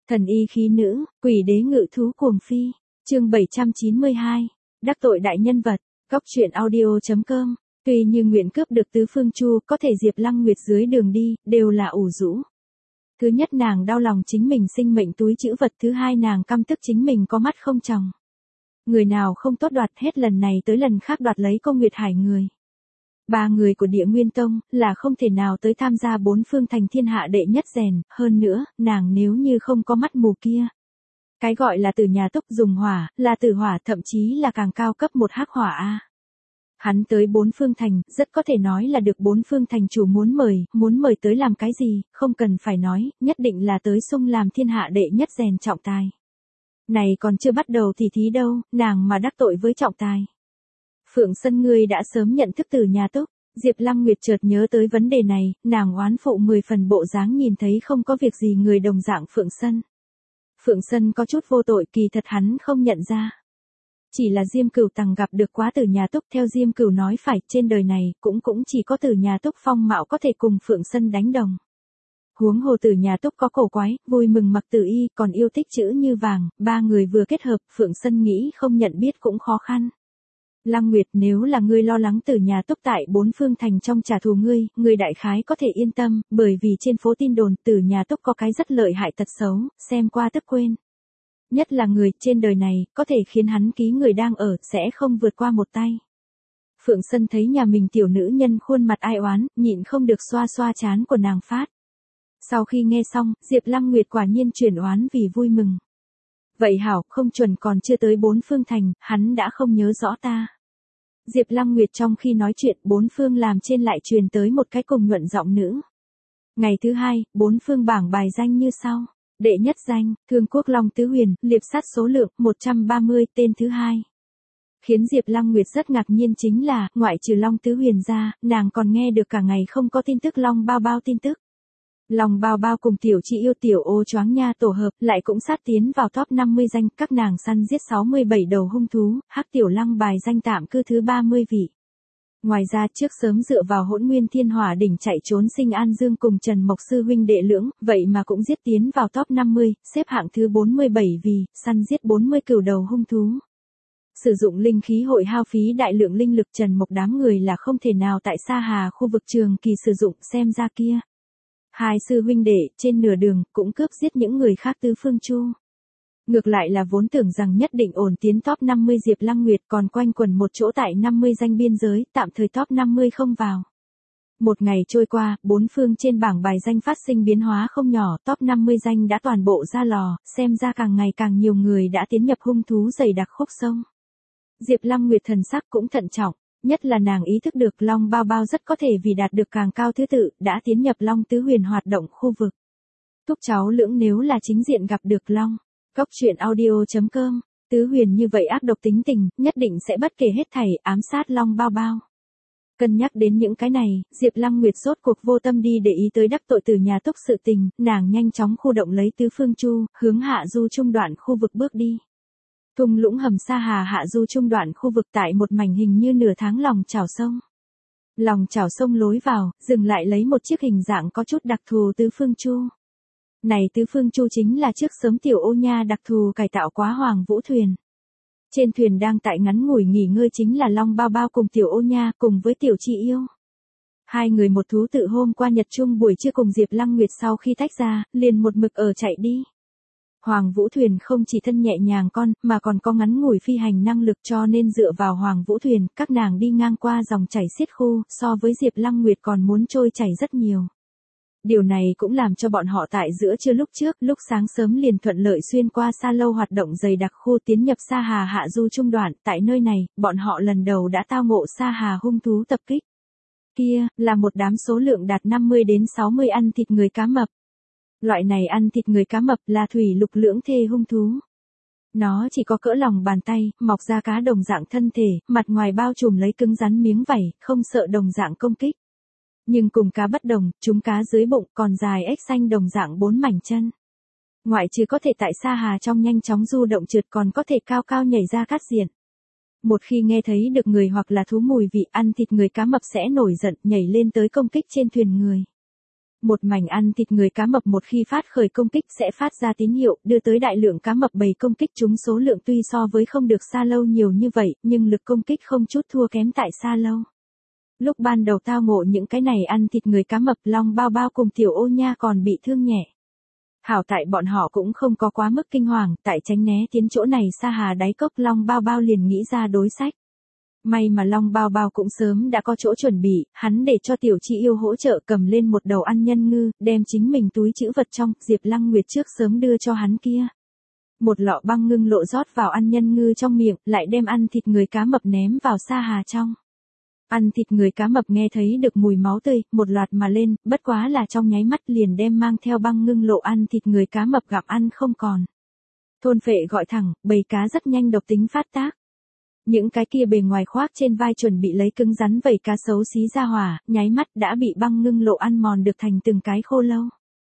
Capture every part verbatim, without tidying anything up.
Thần y khí nữ, quỷ đế ngự thú cuồng phi. Chương bảy trăm chín mươi hai. Đắc tội đại nhân vật. Góc truyện audio chấm com. Tuy như nguyện cướp được tứ phương chu, có thể Diệp Lăng Nguyệt dưới đường đi, đều là ủ rũ. Thứ nhất nàng đau lòng chính mình sinh mệnh túi trữ vật, thứ hai nàng căm tức chính mình có mắt không tròng. Người nào không tốt đoạt, hết lần này tới lần khác đoạt lấy Cô Nguyệt Hải người. Ba người của Địa Nguyên Tông là không thể nào tới tham gia bốn phương thành thiên hạ đệ nhất rèn, hơn nữa, nàng nếu như không có mắt mù kia. Cái gọi là Tử nhà Túc dùng hỏa, là tử hỏa, thậm chí là càng cao cấp một hắc hỏa a. Hắn tới bốn phương thành, rất có thể nói là được bốn phương thành chủ muốn mời, muốn mời tới làm cái gì, không cần phải nói, nhất định là tới xung làm thiên hạ đệ nhất rèn trọng tài. Này còn chưa bắt đầu thì thí đâu, nàng mà đắc tội với trọng tài. Phượng Sân ngươi đã sớm nhận thức Tử nhà Túc. Diệp Lăng Nguyệt chợt nhớ tới vấn đề này, nàng oán phụ mười phần bộ dáng nhìn thấy không có việc gì người đồng dạng Phượng Sân. Phượng Sân có chút vô tội, kỳ thật hắn không nhận ra. Chỉ là Diêm Cửu Tằng gặp được quá Tử nhà Túc, theo Diêm Cửu nói phải, trên đời này, cũng cũng chỉ có Tử nhà Túc phong mạo có thể cùng Phượng Sân đánh đồng. Huống hồ Tử nhà Túc có cổ quái, vui mừng mặc tử y, còn yêu thích chữ như vàng, ba người vừa kết hợp, Phượng Sân nghĩ không nhận biết cũng khó khăn. Lăng Nguyệt, nếu là ngươi lo lắng Tử nhà Túc tại bốn phương thành trong trả thù ngươi, ngươi đại khái có thể yên tâm, bởi vì trên phố tin đồn Tử nhà Túc có cái rất lợi hại tật xấu, xem qua tức quên. Nhất là người trên đời này, có thể khiến hắn ký người đang ở, sẽ không vượt qua một tay. Phượng Sân thấy nhà mình tiểu nữ nhân khuôn mặt ai oán, nhịn không được xoa xoa trán của nàng phát. Sau khi nghe xong, Diệp Lăng Nguyệt quả nhiên chuyển oán vì vui mừng. Vậy hảo, không chuẩn còn chưa tới bốn phương thành, hắn đã không nhớ rõ ta. Diệp Lăng Nguyệt trong khi nói chuyện, bốn phương làm trên lại truyền tới một cái cùng nhuận giọng nữ. Ngày thứ hai, bốn phương bảng bài danh như sau. Đệ nhất danh, Thương Quốc Long Tứ Huyền, liệp sát số lượng một trăm ba mươi, tên thứ hai. Khiến Diệp Lăng Nguyệt rất ngạc nhiên chính là, ngoại trừ Long Tứ Huyền ra, nàng còn nghe được cả ngày không có tin tức Long Bao Bao tin tức. Long Bao Bao cùng tiểu chị yêu tiểu ô choáng nha tổ hợp, lại cũng sát tiến vào top năm mươi danh, các nàng săn giết sáu mươi bảy đầu hung thú, Hắc Tiểu Lăng bài danh tạm cư thứ ba mươi vị. Ngoài ra trước sớm dựa vào Hỗn Nguyên Thiên Hỏa đỉnh chạy trốn Sinh An Dương cùng Trần Mộc sư huynh đệ lưỡng, vậy mà cũng giết tiến vào top năm mươi, xếp hạng thứ bốn mươi bảy vì, săn giết bốn mươi cửu đầu hung thú. Sử dụng linh khí hội hao phí đại lượng linh lực, Trần Mộc đám người là không thể nào tại Sa Hà khu vực trường kỳ sử dụng, xem ra kia. Hai sư huynh đệ, trên nửa đường, cũng cướp giết những người khác tứ phương chu. Ngược lại là vốn tưởng rằng nhất định ổn tiến top năm mươi Diệp Lăng Nguyệt còn quanh quẩn một chỗ tại năm mươi danh biên giới, tạm thời top năm mươi không vào. Một ngày trôi qua, bốn phương trên bảng bài danh phát sinh biến hóa không nhỏ, top năm mươi danh đã toàn bộ ra lò, xem ra càng ngày càng nhiều người đã tiến nhập hung thú dày đặc khúc sông. Diệp Lăng Nguyệt thần sắc cũng thận trọng, nhất là nàng ý thức được Long Bao Bao rất có thể vì đạt được càng cao thứ tự, đã tiến nhập Long Tứ Huyền hoạt động khu vực. Thúc cháu lưỡng nếu là chính diện gặp được Long. Góc truyện audio chấm com, Tứ Huyền như vậy ác độc tính tình, nhất định sẽ bất kể hết thảy, ám sát Long Bao Bao. Cân nhắc đến những cái này, Diệp Lăng Nguyệt rốt cuộc vô tâm đi để ý tới đắc tội Tử nhà Túc sự tình, nàng nhanh chóng khu động lấy tứ phương chu, hướng hạ du trung đoạn khu vực bước đi. Thung lũng hầm Sa Hà hạ du trung đoạn khu vực tại một mảnh hình như nửa tháng lòng chảo sông. Lòng chảo sông lối vào, dừng lại lấy một chiếc hình dạng có chút đặc thù tứ phương chu. Này tứ phương chu chính là trước sớm tiểu ô nha đặc thù cải tạo quá Hoàng Vũ thuyền. Trên thuyền đang tại ngắn ngủi nghỉ ngơi chính là Long Bao Bao cùng tiểu ô nha cùng với tiểu chị yêu. Hai người một thú tự hôm qua nhật chung buổi trưa cùng Diệp Lăng Nguyệt sau khi tách ra, liền một mực ở chạy đi. Hoàng Vũ thuyền không chỉ thân nhẹ nhàng con, mà còn có ngắn ngủi phi hành năng lực, cho nên dựa vào Hoàng Vũ thuyền, các nàng đi ngang qua dòng chảy xiết khu, so với Diệp Lăng Nguyệt còn muốn trôi chảy rất nhiều. Điều này cũng làm cho bọn họ tại giữa trưa lúc trước, lúc sáng sớm liền thuận lợi xuyên qua Sa Lâu hoạt động dày đặc khu tiến nhập Sa Hà hạ du trung đoạn, tại nơi này, bọn họ lần đầu đã tao ngộ Sa Hà hung thú tập kích. Kia, là một đám số lượng đạt năm mươi đến sáu mươi ăn thịt người cá mập. Loại này ăn thịt người cá mập là thủy lục lưỡng thê hung thú. Nó chỉ có cỡ lòng bàn tay, mọc ra cá đồng dạng thân thể, mặt ngoài bao trùm lấy cứng rắn miếng vảy, không sợ đồng dạng công kích. Nhưng cùng cá bất đồng, chúng cá dưới bụng còn dài ếch xanh đồng dạng bốn mảnh chân. Ngoại trừ có thể tại Sa Hà trong nhanh chóng du động trượt, còn có thể cao cao nhảy ra cát diện. Một khi nghe thấy được người hoặc là thú mùi vị, ăn thịt người cá mập sẽ nổi giận, nhảy lên tới công kích trên thuyền người. Một mảnh ăn thịt người cá mập một khi phát khởi công kích sẽ phát ra tín hiệu, đưa tới đại lượng cá mập bầy công kích chúng số lượng tuy so với không được Sa Lâu nhiều như vậy, nhưng lực công kích không chút thua kém tại Sa Lâu. Lúc ban đầu tao ngộ những cái này ăn thịt người cá mập, Long Bao Bao cùng Tiểu Ô Nha còn bị thương nhẹ. Hảo tại bọn họ cũng không có quá mức kinh hoàng, tại tránh né tiến chỗ này Sa Hà đáy cốc Long Bao Bao liền nghĩ ra đối sách. May mà Long Bao Bao cũng sớm đã có chỗ chuẩn bị, hắn để cho Tiểu Chi Yêu hỗ trợ cầm lên một đầu ăn nhân ngư, đem chính mình túi trữ vật trong, Diệp Lăng Nguyệt trước sớm đưa cho hắn kia. Một lọ băng ngưng lộ rót vào ăn nhân ngư trong miệng, lại đem ăn thịt người cá mập ném vào Sa Hà trong. Ăn thịt người cá mập nghe thấy được mùi máu tươi, một loạt mà lên, bất quá là trong nháy mắt liền đem mang theo băng ngưng lộ ăn thịt người cá mập gặm ăn không còn. Thôn Phệ gọi thẳng, bầy cá rất nhanh độc tính phát tác. Những cái kia bề ngoài khoác trên vai chuẩn bị lấy cứng rắn vảy cá xấu xí ra hỏa, nháy mắt đã bị băng ngưng lộ ăn mòn được thành từng cái khô lâu.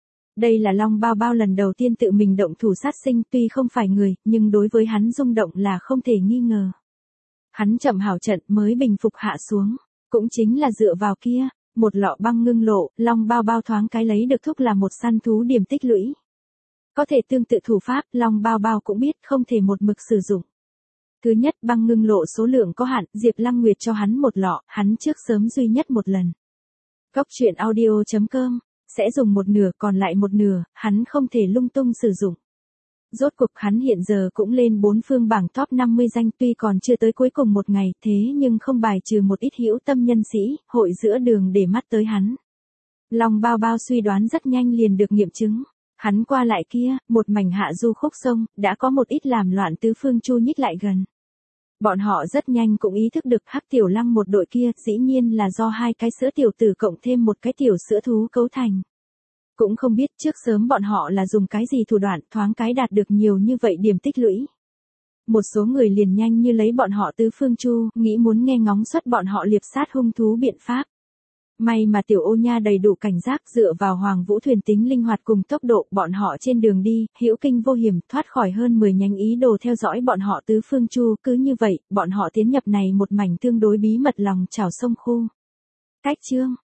Đây là Long Bao Bao lần đầu tiên tự mình động thủ sát sinh, tuy không phải người, nhưng đối với hắn rung động là không thể nghi ngờ. Hắn chậm hảo trận mới bình phục hạ xuống, cũng chính là dựa vào kia, một lọ băng ngưng lộ, Long Bao Bao thoáng cái lấy được thúc là một săn thú điểm tích lũy. Có thể tương tự thủ pháp, Long Bao Bao cũng biết không thể một mực sử dụng. Thứ nhất, băng ngưng lộ số lượng có hạn, Diệp Lăng Nguyệt cho hắn một lọ, hắn trước sớm duy nhất một lần. Góc truyện audio chấm com sẽ dùng một nửa, còn lại một nửa, hắn không thể lung tung sử dụng. Rốt cuộc hắn hiện giờ cũng lên bốn phương bảng top năm mươi danh, tuy còn chưa tới cuối cùng một ngày, thế nhưng không bài trừ một ít hữu tâm nhân sĩ, hội giữa đường để mắt tới hắn. Long Bao Bao suy đoán rất nhanh liền được nghiệm chứng. Hắn qua lại kia, một mảnh hạ du khúc sông, đã có một ít làm loạn tứ phương chu nhích lại gần. Bọn họ rất nhanh cũng ý thức được Hắc Tiểu Lăng một đội kia, dĩ nhiên là do hai cái sữa tiểu tử cộng thêm một cái tiểu sữa thú cấu thành. Cũng không biết trước sớm bọn họ là dùng cái gì thủ đoạn thoáng cái đạt được nhiều như vậy điểm tích lũy. Một số người liền nhanh như lấy bọn họ tứ phương chu, nghĩ muốn nghe ngóng xuất bọn họ liệp sát hung thú biện pháp. May mà Tiểu Ô Nha đầy đủ cảnh giác, dựa vào Hoàng Vũ thuyền tính linh hoạt cùng tốc độ, bọn họ trên đường đi, hữu kinh vô hiểm, thoát khỏi hơn mười nhánh ý đồ theo dõi bọn họ tứ phương chu, cứ như vậy, bọn họ tiến nhập này một mảnh tương đối bí mật lòng chảo sông khu. Cách chương